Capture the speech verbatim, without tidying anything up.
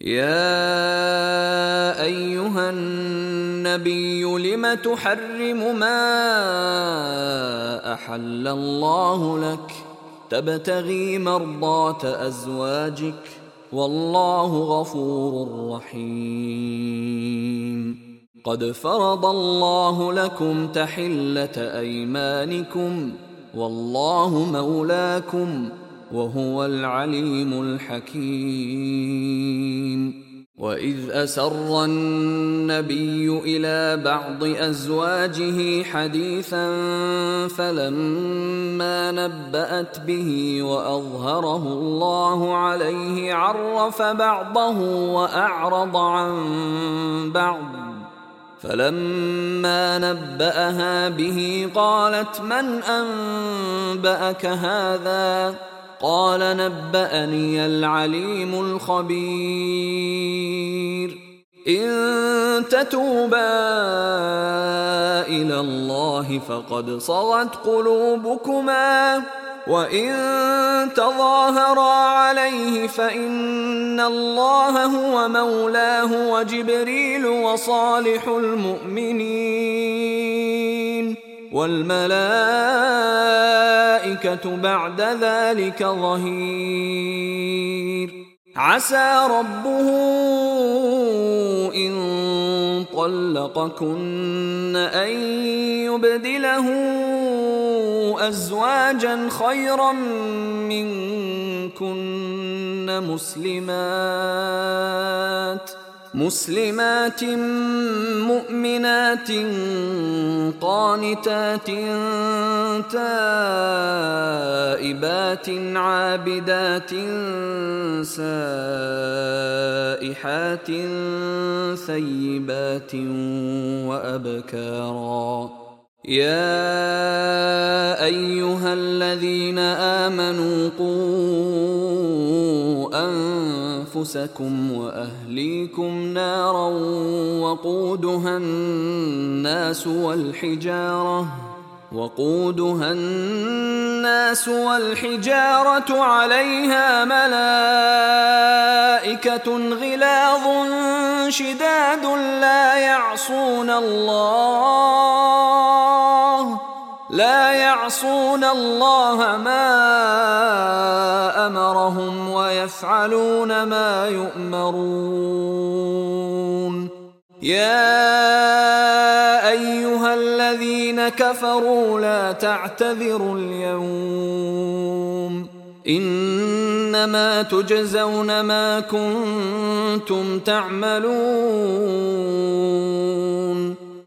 يا أيها النبي لم تحرم ما أحل الله لك تبتغي مرضات أزواجك والله غفور رحيم. قد فرض الله لكم تحلة أيمانكم والله مولاكم وهو العليم الحكيم. وإذ أسر النبي إلى بعض أزواجه حديثا فلما نبأت به وأظهره الله عليه عرف بعضه وأعرض عن بعض، فلما نبأها به قالت من أنبأك هذا؟ قال نبأني العليم الخبير. إن تتوبا إلى الله فقد صغت قلوبكما وإن تظاهرا عليه فإن الله هو مولاه وجبريل وصالح المؤمنين والملائكة بعد ذلك ظهير. عسى ربه إن طلقكن أن يبدله أزواجا خيرا منكن مسلمات مسلمات مؤمنات قانتات تائبات عابدات سائحات ثيبات وأبكارا. يا أيها الذين آمنوا قوا أنفسكم وأهليكم نارا وقودها الناس والحجارة وقودها الناس والحجارة عليها ملائكة غلاظ شداد لا يعصون الله لا يعصون الله ما أمرهم ويفعلون ما يؤمرون. يا أيها الذين كفروا لا تعتذروا اليوم إنما تجزون ما كنتم تعملون